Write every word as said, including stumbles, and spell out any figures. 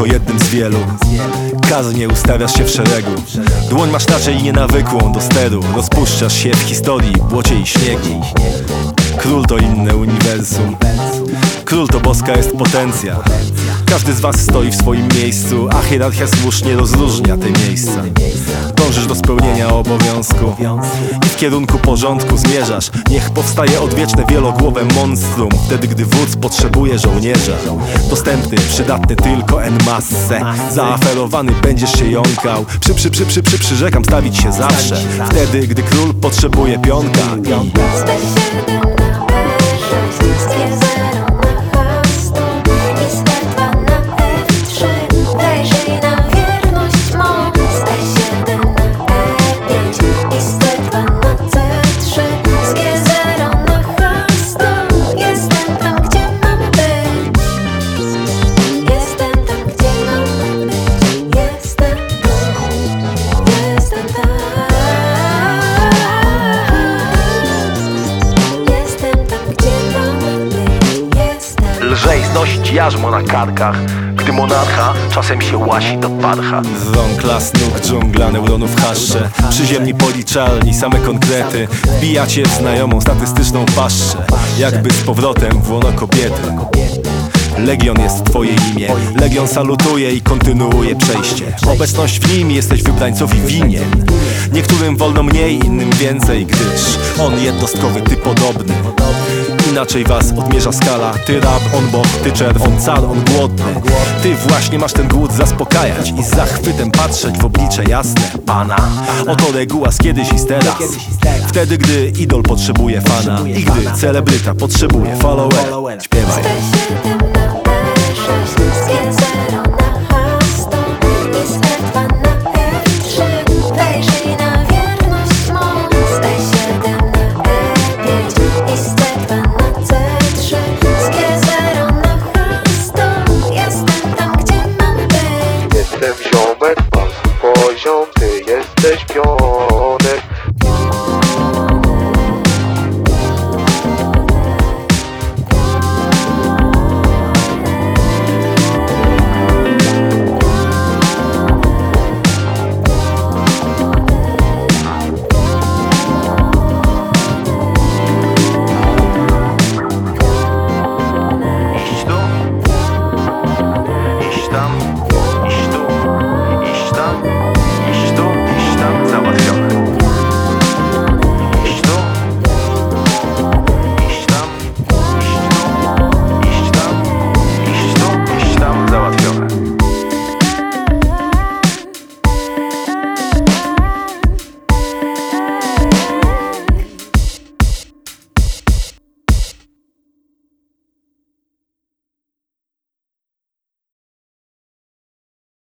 tylko jednym z wielu. Kaznie ustawiasz się w szeregu, dłoń masz raczej nienawykłą do steru. Rozpuszczasz się w historii, błocie i śniegu. Król to inne uniwersum, król to boska jest potencja. Każdy z was stoi w swoim miejscu, a hierarchia słusznie rozróżnia te miejsca. Dążysz do spełnienia obowiązku i w kierunku porządku zmierzasz. Niech powstaje odwieczne wielogłowe monstrum, wtedy gdy wódz potrzebuje żołnierza. Dostępny, przydatny tylko en masse. Zaaferowany będziesz się jąkał. Przy, przy, przy, przy, przy, przyrzekam stawić się zawsze, wtedy gdy król potrzebuje pionka. I... Lżej znosić jarzmo na karkach, gdy monarcha czasem się łasi do parcha. Z rąk las nóg dżungla, neuronów hasze, przyziemni policzalni, same konkrety. Wbijacie w znajomą statystyczną paszczę, jakby z powrotem w łono kobiety. Legion jest twoje imię, Legion salutuje i kontynuuje przejście. Obecność w nim jesteś wybrańcowi winien. Niektórym wolno mniej, innym więcej, gdyż on jednostkowy, ty podobny. Inaczej was odmierza skala. Ty rab, on bok, ty czerw, on car, on głodny. Ty właśnie masz ten głód zaspokajać i z zachwytem patrzeć w oblicze jasne Pana. Oto reguła z kiedyś i z teraz. Wtedy gdy idol potrzebuje fana i gdy celebryta potrzebuje follower. Śpiewaj. Stay